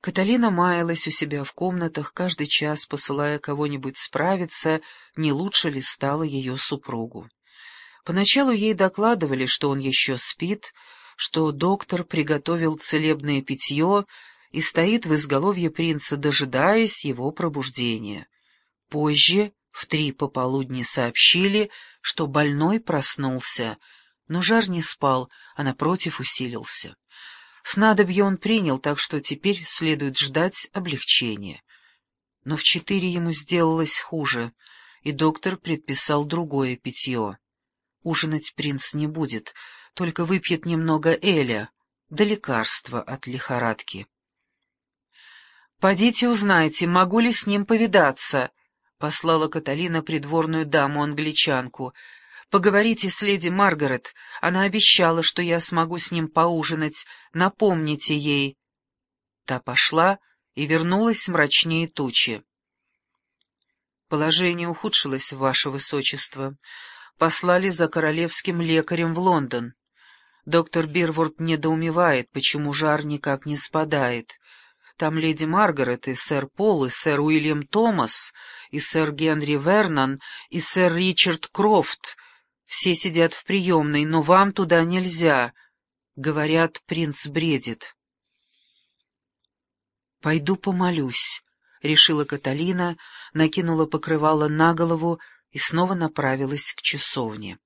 Каталина маялась у себя в комнатах, каждый час посылая кого-нибудь справиться, не лучше ли стало ее супругу. Поначалу ей докладывали, что он еще спит, что доктор приготовил целебное питье и стоит в изголовье принца, дожидаясь его пробуждения. Позже, в 3 пополудни, сообщили, что больной проснулся, но жар не спал, а напротив усилился. Снадобье он принял, так что теперь следует ждать облегчения. Но в 4 ему сделалось хуже, и доктор предписал другое питье. Ужинать принц не будет, только выпьет немного эля, да лекарства от лихорадки. «Подите узнайте, могу ли с ним повидаться», — послала Каталина придворную даму-англичанку. «Поговорите с леди Маргарет, она обещала, что я смогу с ним поужинать, напомните ей». Та пошла и вернулась мрачнее тучи. «Положение ухудшилось, ваше высочество. Послали за королевским лекарем в Лондон. Доктор Бирворт недоумевает, почему жар никак не спадает. Там леди Маргарет, и сэр Пол, и сэр Уильям Томас, и сэр Генри Вернон, и сэр Ричард Крофт. Все сидят в приемной, но вам туда нельзя. Говорят, принц бредит». «Пойду помолюсь», — решила Каталина, накинула покрывало на голову и снова направилась к часовне.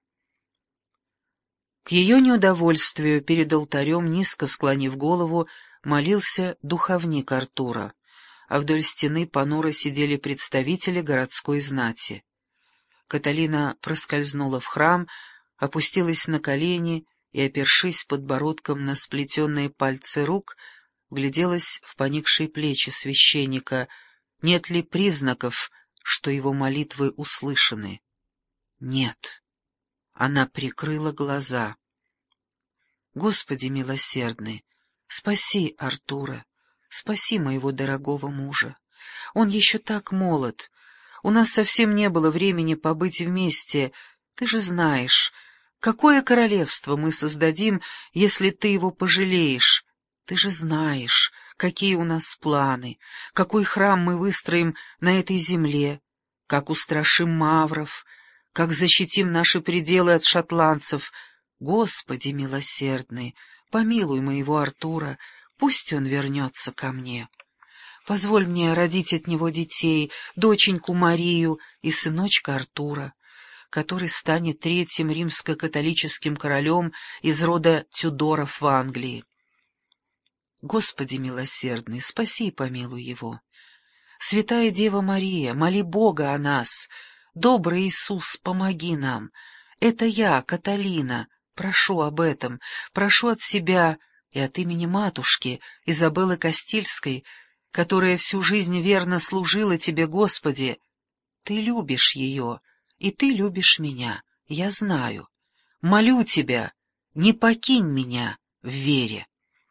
К ее неудовольствию перед алтарем, низко склонив голову, молился духовник Артура, а вдоль стены понуро сидели представители городской знати. Каталина проскользнула в храм, опустилась на колени и, опершись подбородком на сплетенные пальцы рук, вгляделась в поникшие плечи священника, нет ли признаков, что его молитвы услышаны. Нет. Она прикрыла глаза. «Господи милосердный, спаси Артура, спаси моего дорогого мужа. Он еще так молод. У нас совсем не было времени побыть вместе. Ты же знаешь, какое королевство мы создадим, если ты его пожалеешь. Ты же знаешь, какие у нас планы, какой храм мы выстроим на этой земле, как устрашим мавров, как защитим наши пределы от шотландцев. Господи милосердный, помилуй моего Артура, пусть он вернется ко мне. Позволь мне родить от него детей, доченьку Марию и сыночка Артура, который станет 3-м римско-католическим королем из рода Тюдоров в Англии. Господи милосердный, спаси и помилуй его. Святая Дева Мария, моли Бога о нас. Добрый Иисус, помоги нам. Это я, Каталина, прошу об этом, прошу от себя и от имени матушки Изабеллы Кастильской, которая всю жизнь верно служила тебе, Господи. Ты любишь ее, и ты любишь меня, я знаю. Молю тебя, не покинь меня в вере.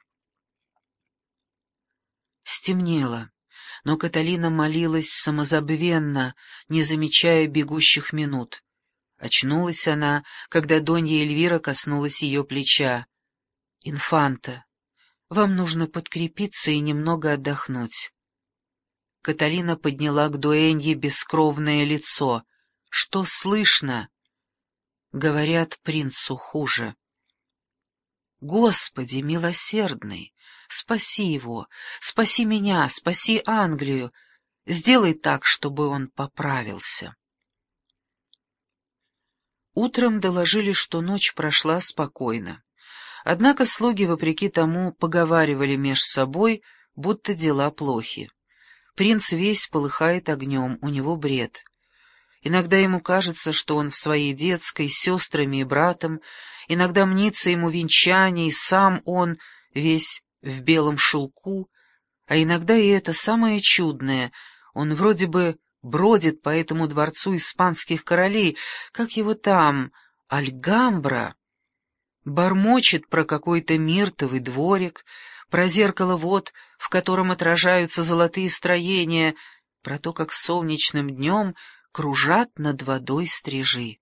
Стемнело, но Каталина молилась самозабвенно, не замечая бегущих минут. Очнулась она, когда Донья Эльвира коснулась ее плеча. «Инфанта, вам нужно подкрепиться и немного отдохнуть». Каталина подняла к дуэнье бескровное лицо. «Что слышно?» «Говорят, принцу хуже». «Господи, милосердный, спаси его, спаси меня, спаси Англию, сделай так, чтобы он поправился». Утром доложили, что ночь прошла спокойно. Однако слуги, вопреки тому, поговаривали меж собой, будто дела плохи. Принц весь полыхает огнем, у него бред. Иногда ему кажется, что он в своей детской, с сестрами и братом, иногда мнится ему венчание, и сам он весь в белом шелку, а иногда и это самое чудное, он вроде бы бродит по этому дворцу испанских королей, как его там, Альгамбра, бормочет про какой-то миртовый дворик, про зеркало вод, в котором отражаются золотые строения, про то, как солнечным днем кружат над водой стрижи.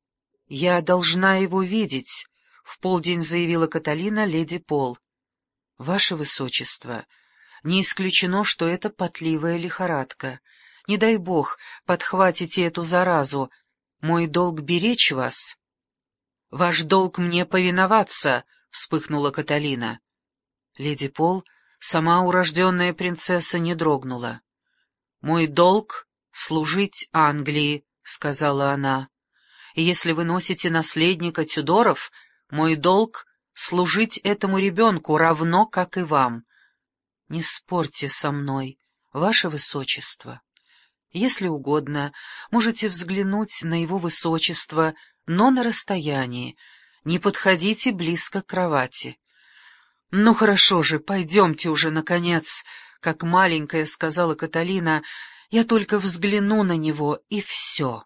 «Я должна его видеть», — в полдень заявила Каталина леди Пол. «Ваше Высочество, не исключено, что это потливая лихорадка. Не дай бог, подхватите эту заразу. Мой долг беречь вас». «Ваш долг мне повиноваться», — вспыхнула Каталина. Леди Пол, сама урожденная принцесса, не дрогнула. «Мой долг — служить Англии», — сказала она. «И если вы носите наследника Тюдоров, мой долг — служить этому ребенку равно, как и вам. Не спорьте со мной, ваше высочество. Если угодно, можете взглянуть на его высочество, но на расстоянии. Не подходите близко к кровати». «Ну хорошо же, пойдемте уже, наконец», — как маленькая сказала Каталина, — «я только взгляну на него, и все».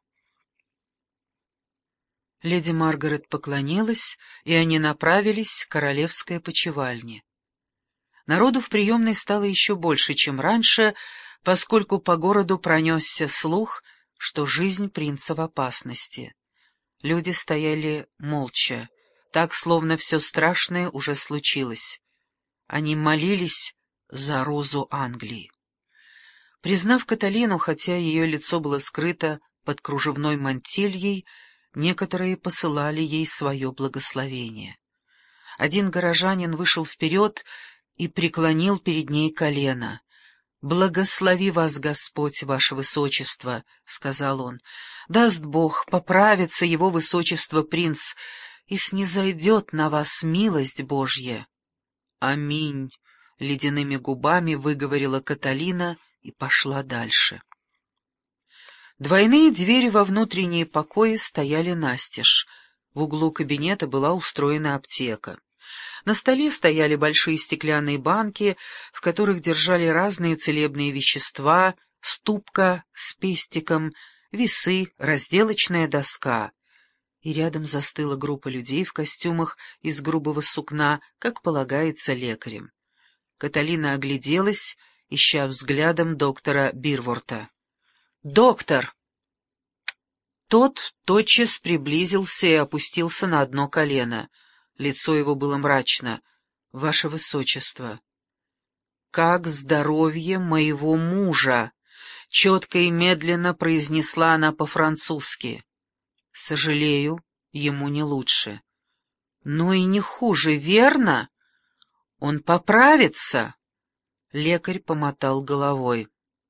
Леди Маргарет поклонилась, и они направились к королевской опочивальне. Народу в приемной стало еще больше, чем раньше, поскольку по городу пронесся слух, что жизнь принца в опасности. Люди стояли молча, так, словно все страшное уже случилось. Они молились за розу Англии. Признав Каталину, хотя ее лицо было скрыто под кружевной мантильей, некоторые посылали ей свое благословение. Один горожанин вышел вперед и преклонил перед ней колено. «Благослови вас, Господь, ваше высочество», — сказал он. «Даст Бог, поправится его высочество принц, и снизойдет на вас милость Божья». «Аминь», — ледяными губами выговорила Каталина и пошла дальше. Двойные двери во внутренние покои стояли настежь. В углу кабинета была устроена аптека. На столе стояли большие стеклянные банки, в которых держали разные целебные вещества, ступка с пестиком, весы, разделочная доска. И рядом застыла группа людей в костюмах из грубого сукна, как полагается лекарем. Каталина огляделась, ища взглядом доктора Бирворта. «Доктор!» Тот тотчас приблизился и опустился на одно колено. Лицо его было мрачно. «Ваше Высочество!» «Как здоровье моего мужа!» — четко и медленно произнесла она по-французски. «Сожалею, ему не лучше». «Но и не хуже, верно? Он поправится!» Лекарь помотал головой.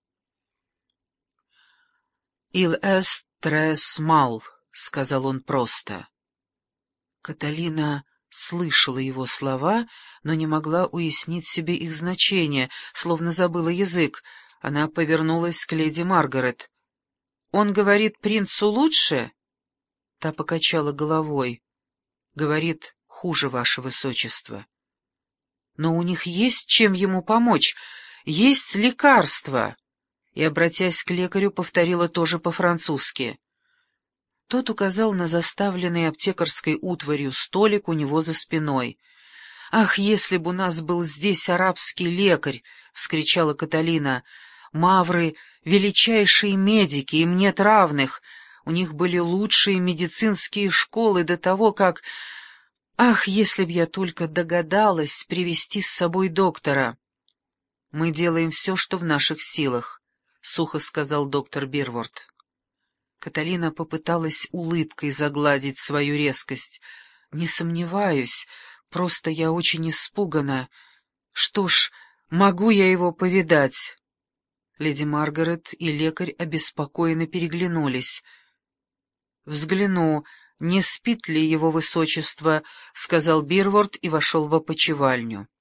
«Il est très mal», — сказал он просто. Каталина слышала его слова, но не могла уяснить себе их значение, словно забыла язык. Она повернулась к леди Маргарет. «Он говорит, принцу лучше?» Та покачала головой. «Говорит, хуже, ваше высочество». «Но у них есть чем ему помочь, есть лекарства». И, обратясь к лекарю, повторила тоже по-французски. Тот указал на заставленный аптекарской утварью столик у него за спиной. «Ах, если бы у нас был здесь арабский лекарь!» — вскричала Каталина. «Мавры — величайшие медики, им нет равных. У них были лучшие медицинские школы до того, как... Ах, если б я только догадалась привести с собой доктора!» «Мы делаем все, что в наших силах», — сухо сказал доктор Бирворт. Каталина попыталась улыбкой загладить свою резкость. «Не сомневаюсь, просто я очень испугана. Что ж, могу я его повидать?» Леди Маргарет и лекарь обеспокоенно переглянулись. «Взгляну, не спит ли его высочество», — сказал Бирворт и вошел в опочивальню.